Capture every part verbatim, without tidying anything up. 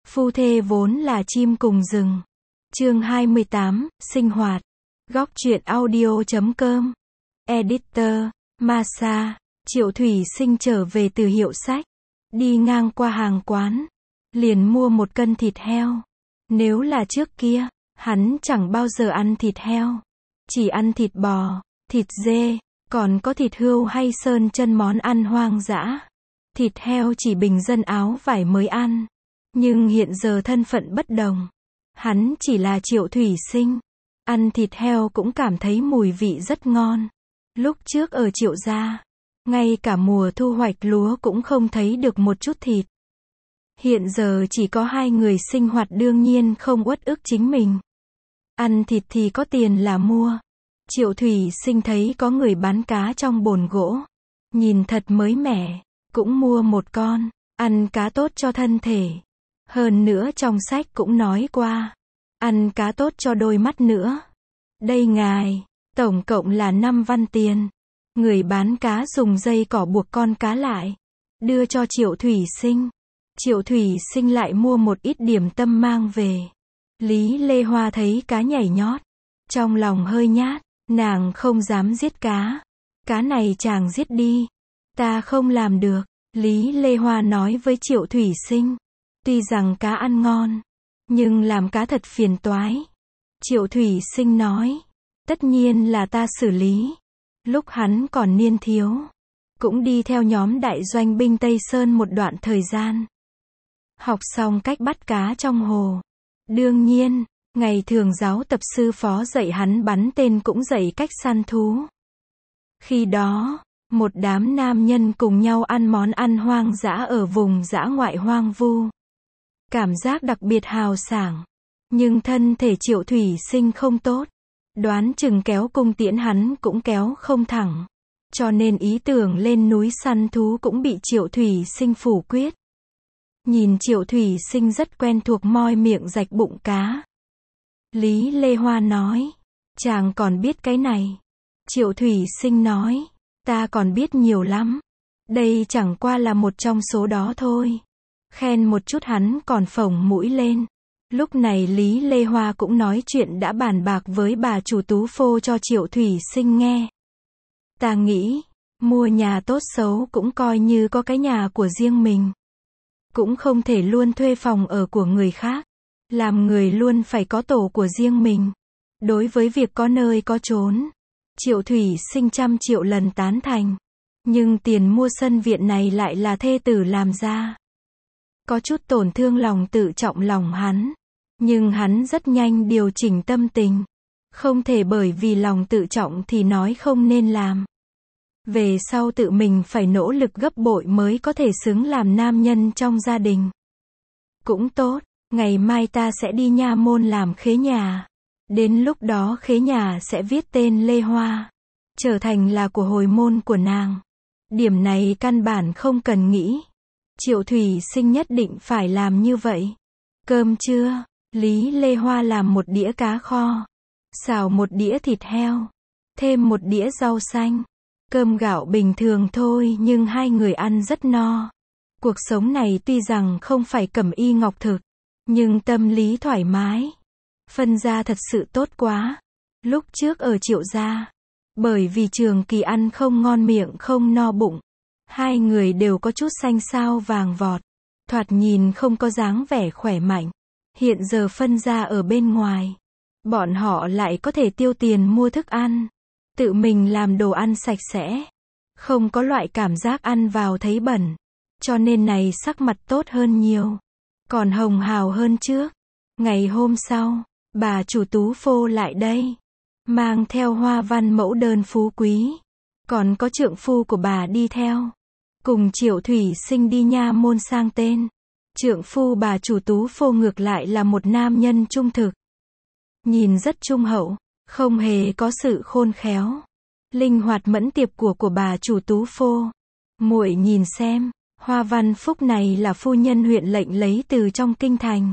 Phu thê vốn là chim cùng rừng. Chương hai mươi tám, sinh hoạt. Góc truyện audio chấm com. Editor, Masa. Triệu Thủy Sinh trở về từ hiệu sách. Đi ngang qua hàng quán. Liền mua một cân thịt heo. Nếu là trước kia, hắn chẳng bao giờ ăn thịt heo. Chỉ ăn thịt bò, thịt dê, còn có thịt hươu hay sơn chân món ăn hoang dã. Thịt heo chỉ bình dân áo vải mới ăn. Nhưng hiện giờ thân phận bất đồng. Hắn chỉ là Triệu Thủy Sinh. Ăn thịt heo cũng cảm thấy mùi vị rất ngon. Lúc trước ở Triệu gia, ngay cả mùa thu hoạch lúa cũng không thấy được một chút thịt. Hiện giờ chỉ có hai người sinh hoạt đương nhiên không uất ức chính mình. Ăn thịt thì có tiền là mua. Triệu Thủy Sinh thấy có người bán cá trong bồn gỗ. Nhìn thật mới mẻ. Cũng mua một con. Ăn cá tốt cho thân thể. Hơn nữa trong sách cũng nói qua. Ăn cá tốt cho đôi mắt nữa. Đây ngài. Tổng cộng là năm văn tiền. Người bán cá dùng dây cỏ buộc con cá lại. Đưa cho Triệu Thủy Sinh. Triệu Thủy Sinh lại mua một ít điểm tâm mang về. Lý Lê Hoa thấy cá nhảy nhót. Trong lòng hơi nhát. Nàng không dám giết cá. Cá này chàng giết đi. Ta không làm được. Lý Lê Hoa nói với Triệu Thủy Sinh. Tuy rằng cá ăn ngon. Nhưng làm cá thật phiền toái. Triệu Thủy Sinh nói. Tất nhiên là ta xử lý. Lúc hắn còn niên thiếu. Cũng đi theo nhóm đại doanh binh Tây Sơn một đoạn thời gian. Học xong cách bắt cá trong hồ. Đương nhiên, ngày thường giáo tập sư phó dạy hắn bắn tên cũng dạy cách săn thú. Khi đó, một đám nam nhân cùng nhau ăn món ăn hoang dã ở vùng dã ngoại hoang vu. Cảm giác đặc biệt hào sảng. Nhưng thân thể Triệu Thủy Sinh không tốt. Đoán chừng kéo cung tiễn hắn cũng kéo không thẳng. Cho nên ý tưởng lên núi săn thú cũng bị Triệu Thủy Sinh phủ quyết. Nhìn Triệu Thủy Sinh rất quen thuộc moi miệng rạch bụng cá. Lý Lê Hoa nói. Chàng còn biết cái này. Triệu Thủy Sinh nói. Ta còn biết nhiều lắm. Đây chẳng qua là một trong số đó thôi. Khen một chút hắn còn phồng mũi lên. Lúc này Lý Lê Hoa cũng nói chuyện đã bàn bạc với bà chủ Tú Phô cho Triệu Thủy Sinh nghe. Ta nghĩ, mua nhà tốt xấu cũng coi như có cái nhà của riêng mình. Cũng không thể luôn thuê phòng ở của người khác. Làm người luôn phải có tổ của riêng mình. Đối với việc có nơi có chốn, Triệu Thủy Sinh trăm triệu lần tán thành. Nhưng tiền mua sân viện này lại là thê tử làm ra. Có chút tổn thương lòng tự trọng lòng hắn. Nhưng hắn rất nhanh điều chỉnh tâm tình. Không thể bởi vì lòng tự trọng thì nói không nên làm. Về sau tự mình phải nỗ lực gấp bội mới có thể xứng làm nam nhân trong gia đình. Cũng tốt, ngày mai ta sẽ đi nha môn làm khế nhà. Đến lúc đó khế nhà sẽ viết tên Lê Hoa. Trở thành là của hồi môn của nàng. Điểm này căn bản không cần nghĩ. Triệu Thủy Sinh nhất định phải làm như vậy. Cơm trưa, Lý Lê Hoa làm một đĩa cá kho. Xào một đĩa thịt heo. Thêm một đĩa rau xanh. Cơm gạo bình thường thôi nhưng hai người ăn rất no. Cuộc sống này tuy rằng không phải cẩm y ngọc thực. Nhưng tâm lý thoải mái. Phân gia thật sự tốt quá. Lúc trước ở Triệu gia. Bởi vì trường kỳ ăn không ngon miệng không no bụng. Hai người đều có chút xanh xao vàng vọt. Thoạt nhìn không có dáng vẻ khỏe mạnh. Hiện giờ phân gia ở bên ngoài. Bọn họ lại có thể tiêu tiền mua thức ăn. Tự mình làm đồ ăn sạch sẽ. Không có loại cảm giác ăn vào thấy bẩn. Cho nên này sắc mặt tốt hơn nhiều. Còn hồng hào hơn trước. Ngày hôm sau, bà chủ Tú Phô lại đây. Mang theo hoa văn mẫu đơn phú quý. Còn có trượng phu của bà đi theo. Cùng Triệu Thủy Sinh đi nha môn sang tên. Trượng phu bà chủ Tú Phô ngược lại là một nam nhân trung thực. Nhìn rất trung hậu. Không hề có sự khôn khéo. Linh hoạt mẫn tiệp của của bà chủ Tú Phô. Muội nhìn xem. Hoa văn phúc này là phu nhân huyện lệnh lấy từ trong kinh thành.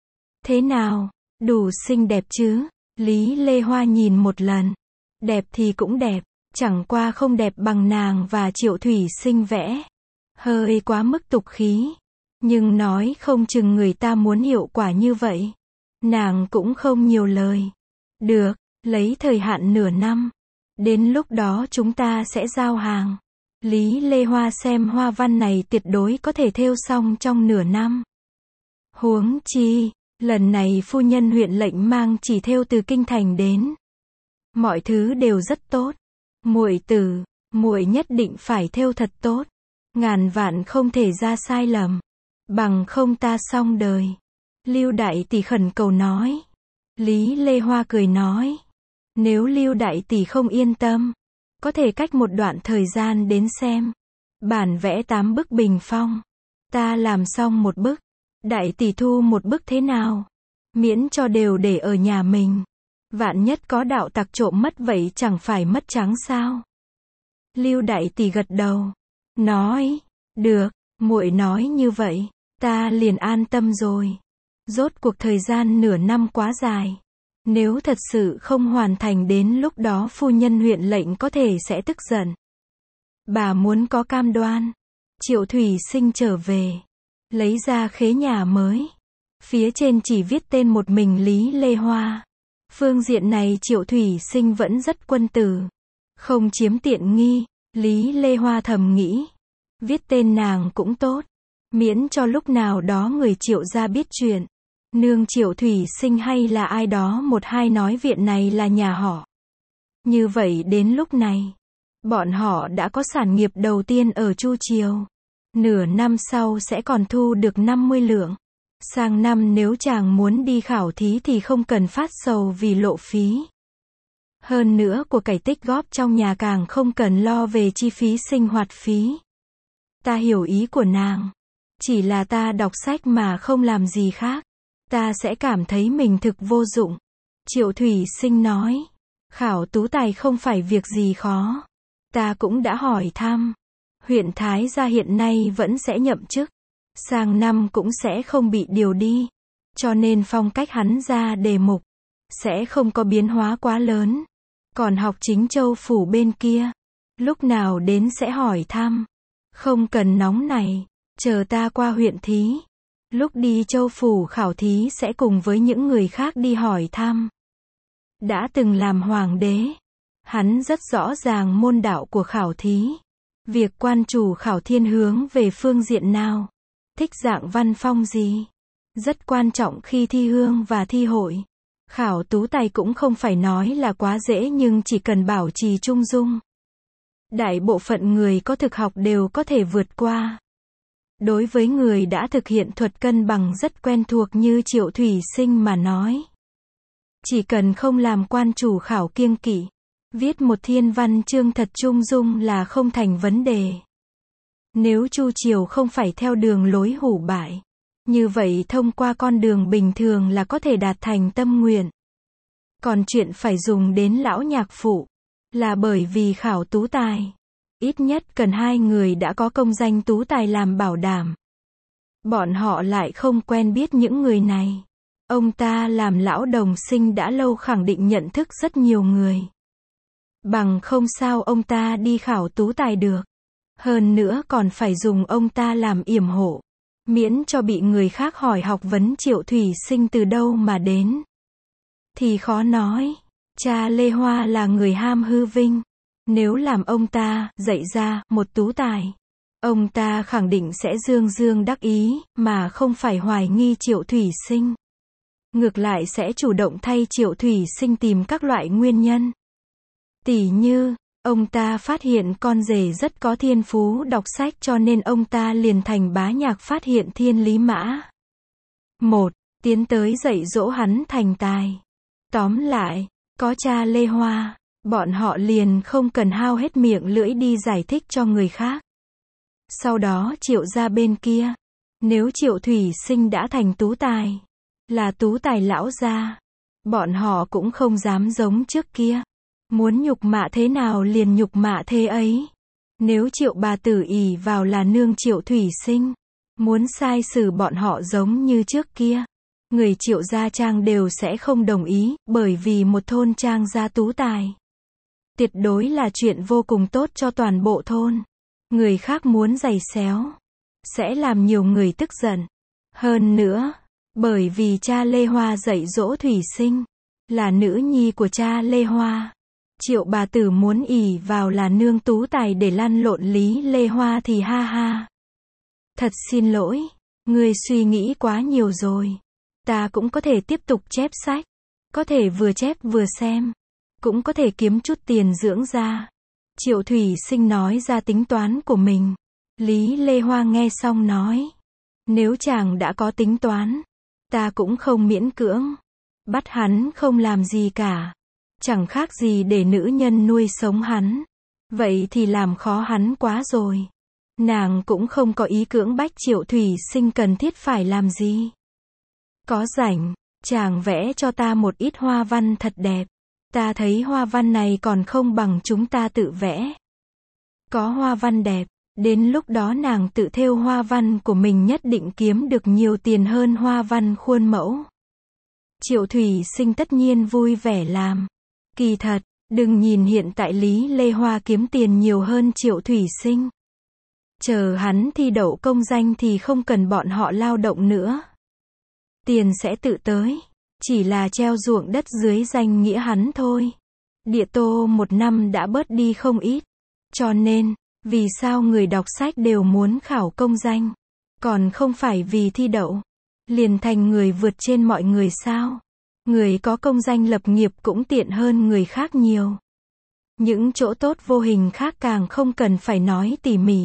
Thế nào? Đủ xinh đẹp chứ? Lý Lê Hoa nhìn một lần. Đẹp thì cũng đẹp. Chẳng qua không đẹp bằng nàng và Triệu Thủy Sinh vẽ. Hơi quá mức tục khí. Nhưng nói không chừng người ta muốn hiệu quả như vậy. Nàng cũng không nhiều lời. Được, lấy thời hạn nửa năm. Đến lúc đó chúng ta sẽ giao hàng. Lý Lê Hoa xem hoa văn này tuyệt đối có thể thêu xong trong nửa năm. Huống chi, lần này phu nhân huyện lệnh mang chỉ thêu từ kinh thành đến. Mọi thứ đều rất tốt. Muội tử, muội nhất định phải thêu thật tốt. Ngàn vạn không thể ra sai lầm. Bằng không ta xong đời. Lưu đại tỷ khẩn cầu nói. Lý Lê Hoa cười nói. Nếu Lưu đại tỷ không yên tâm, có thể cách một đoạn thời gian đến xem. Bản vẽ tám bức bình phong. Ta làm xong một bức. Đại tỷ thu một bức thế nào? Miễn cho đều để ở nhà mình. Vạn nhất có đạo tặc trộm mất vậy chẳng phải mất trắng sao? Lưu đại tỷ gật đầu. Nói. Được, muội nói như vậy. Ta liền an tâm rồi. Rốt cuộc thời gian nửa năm quá dài. Nếu thật sự không hoàn thành đến lúc đó phu nhân huyện lệnh có thể sẽ tức giận. Bà muốn có cam đoan. Triệu Thủy Sinh trở về. Lấy ra khế nhà mới. Phía trên chỉ viết tên một mình Lý Lê Hoa. Phương diện này Triệu Thủy Sinh vẫn rất quân tử. Không chiếm tiện nghi. Lý Lê Hoa thầm nghĩ. Viết tên nàng cũng tốt. Miễn cho lúc nào đó người Triệu gia biết chuyện. Nương Triệu Thủy Sinh hay là ai đó một hai nói viện này là nhà họ. Như vậy đến lúc này, bọn họ đã có sản nghiệp đầu tiên ở Chu Triều. Nửa năm sau sẽ còn thu được năm mươi lượng. Sang năm nếu chàng muốn đi khảo thí thì không cần phát sầu vì lộ phí. Hơn nữa của cải tích góp trong nhà càng không cần lo về chi phí sinh hoạt phí. Ta hiểu ý của nàng. Chỉ là ta đọc sách mà không làm gì khác. Ta sẽ cảm thấy mình thực vô dụng. Triệu Thủy Sinh nói. Khảo tú tài không phải việc gì khó. Ta cũng đã hỏi thăm. Huyện Thái gia hiện nay vẫn sẽ nhậm chức. Sang năm cũng sẽ không bị điều đi. Cho nên phong cách hắn ra đề mục. Sẽ không có biến hóa quá lớn. Còn học chính châu phủ bên kia. Lúc nào đến sẽ hỏi thăm. Không cần nóng này. Chờ ta qua huyện thí. Lúc đi châu phủ khảo thí sẽ cùng với những người khác đi hỏi thăm. Đã từng làm hoàng đế. Hắn rất rõ ràng môn đạo của khảo thí. Việc quan chủ khảo thiên hướng về phương diện nào. Thích dạng văn phong gì. Rất quan trọng khi thi hương và thi hội. Khảo tú tài cũng không phải nói là quá dễ nhưng chỉ cần bảo trì trung dung. Đại bộ phận người có thực học đều có thể vượt qua. Đối với người đã thực hiện thuật cân bằng rất quen thuộc như Triệu Thủy Sinh mà nói. Chỉ cần không làm quan chủ khảo kiêng kỵ. Viết một thiên văn chương thật trung dung là không thành vấn đề. Nếu Chu Triều không phải theo đường lối hủ bại. Như vậy thông qua con đường bình thường là có thể đạt thành tâm nguyện. Còn chuyện phải dùng đến lão nhạc phụ. Là bởi vì khảo tú tài. Ít nhất cần hai người đã có công danh tú tài làm bảo đảm. Bọn họ lại không quen biết những người này. Ông ta làm lão đồng sinh đã lâu khẳng định nhận thức rất nhiều người. Bằng không sao ông ta đi khảo tú tài được. Hơn nữa còn phải dùng ông ta làm yểm hộ. Miễn cho bị người khác hỏi học vấn Triệu Thủy Sinh từ đâu mà đến. Thì khó nói. Cha Lê Hoa là người ham hư vinh. Nếu làm ông ta dạy ra một tú tài. Ông ta khẳng định sẽ dương dương đắc ý, mà không phải hoài nghi Triệu Thủy Sinh. Ngược lại sẽ chủ động thay Triệu Thủy Sinh tìm các loại nguyên nhân. Tỉ như, ông ta phát hiện con rể rất có thiên phú đọc sách cho nên ông ta liền thành bá nhạc phát hiện thiên lý mã. Một, tiến tới dạy dỗ hắn thành tài. Tóm lại, có cha Lê Hoa, bọn họ liền không cần hao hết miệng lưỡi đi giải thích cho người khác. Sau đó Triệu gia bên kia, nếu Triệu Thủy Sinh đã thành tú tài, là tú tài lão gia, bọn họ cũng không dám giống trước kia. Muốn nhục mạ thế nào liền nhục mạ thế ấy. Nếu Triệu bà tử ỷ vào là nương Triệu Thủy Sinh, muốn sai xử bọn họ giống như trước kia, người Triệu gia trang đều sẽ không đồng ý, bởi vì một thôn trang gia tú tài. Tuyệt đối là chuyện vô cùng tốt cho toàn bộ thôn. Người khác muốn giày xéo, sẽ làm nhiều người tức giận. Hơn nữa, bởi vì cha Lê Hoa dạy dỗ Thủy Sinh, là nữ nhi của cha Lê Hoa. Triệu bà tử muốn ỷ vào là nương tú tài để lăn lộn Lý Lê Hoa thì ha ha. Thật xin lỗi, ngươi suy nghĩ quá nhiều rồi. Ta cũng có thể tiếp tục chép sách. Có thể vừa chép vừa xem. Cũng có thể kiếm chút tiền dưỡng ra. Triệu Thủy Sinh nói ra tính toán của mình. Lý Lê Hoa nghe xong nói. Nếu chàng đã có tính toán, ta cũng không miễn cưỡng. Bắt hắn không làm gì cả. Chẳng khác gì để nữ nhân nuôi sống hắn. Vậy thì làm khó hắn quá rồi. Nàng cũng không có ý cưỡng bách Triệu Thủy Sinh cần thiết phải làm gì. Có rảnh, chàng vẽ cho ta một ít hoa văn thật đẹp. Ta thấy hoa văn này còn không bằng chúng ta tự vẽ. Có hoa văn đẹp, đến lúc đó nàng tự thêu hoa văn của mình nhất định kiếm được nhiều tiền hơn hoa văn khuôn mẫu. Triệu Thủy Sinh tất nhiên vui vẻ làm. Kỳ thật, đừng nhìn hiện tại Lý Lê Hoa kiếm tiền nhiều hơn Triệu Thủy Sinh. Chờ hắn thi đậu công danh thì không cần bọn họ lao động nữa. Tiền sẽ tự tới. Chỉ là treo ruộng đất dưới danh nghĩa hắn thôi. Địa tô một năm đã bớt đi không ít. Cho nên, vì sao người đọc sách đều muốn khảo công danh? Còn không phải vì thi đậu. Liền thành người vượt trên mọi người sao? Người có công danh lập nghiệp cũng tiện hơn người khác nhiều. Những chỗ tốt vô hình khác càng không cần phải nói tỉ mỉ.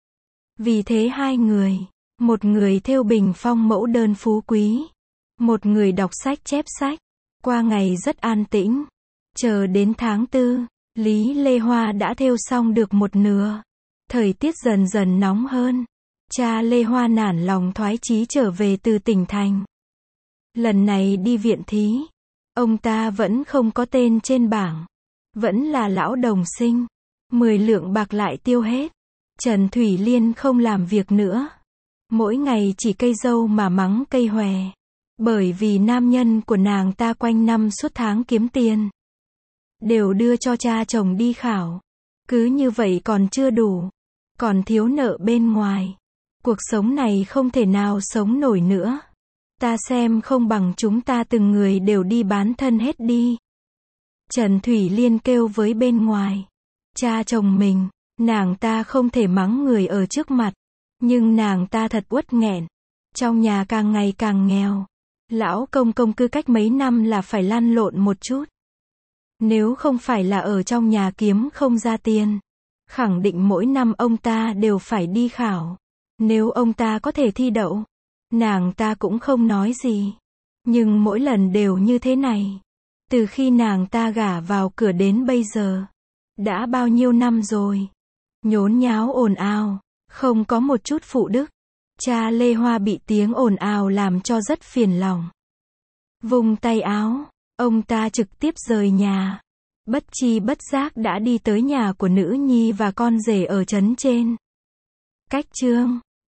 Vì thế hai người, một người thêu bình phong mẫu đơn phú quý, một người đọc sách chép sách, qua ngày rất an tĩnh. Chờ đến tháng tư, Lý Lê Hoa đã thêu xong được một nửa. Thời tiết dần dần nóng hơn. Cha Lê Hoa nản lòng thoái chí trở về từ tỉnh thành. Lần này đi viện thí, ông ta vẫn không có tên trên bảng. Vẫn là lão đồng sinh. Mười lượng bạc lại tiêu hết. Trần Thủy Liên không làm việc nữa. Mỗi ngày chỉ cây dâu mà mắng cây hòe. Bởi vì nam nhân của nàng ta quanh năm suốt tháng kiếm tiền. Đều đưa cho cha chồng đi khảo. Cứ như vậy còn chưa đủ. Còn thiếu nợ bên ngoài. Cuộc sống này không thể nào sống nổi nữa. Ta xem không bằng chúng ta từng người đều đi bán thân hết đi. Trần Thủy Liên kêu với bên ngoài. Cha chồng mình, nàng ta không thể mắng người ở trước mặt. Nhưng nàng ta thật uất nghẹn. Trong nhà càng ngày càng nghèo. Lão công công cứ cách mấy năm là phải lăn lộn một chút. Nếu không phải là ở trong nhà kiếm không ra tiền, khẳng định mỗi năm ông ta đều phải đi khảo. Nếu ông ta có thể thi đậu, nàng ta cũng không nói gì. Nhưng mỗi lần đều như thế này. Từ khi nàng ta gả vào cửa đến bây giờ, đã bao nhiêu năm rồi. Nhốn nháo ồn ào, không có một chút phụ đức. Cha Lê Hoa bị tiếng ồn ào làm cho rất phiền lòng. Vung tay áo, ông ta trực tiếp rời nhà. Bất chi bất giác đã đi tới nhà của nữ nhi và con rể ở trấn trên. Cách chương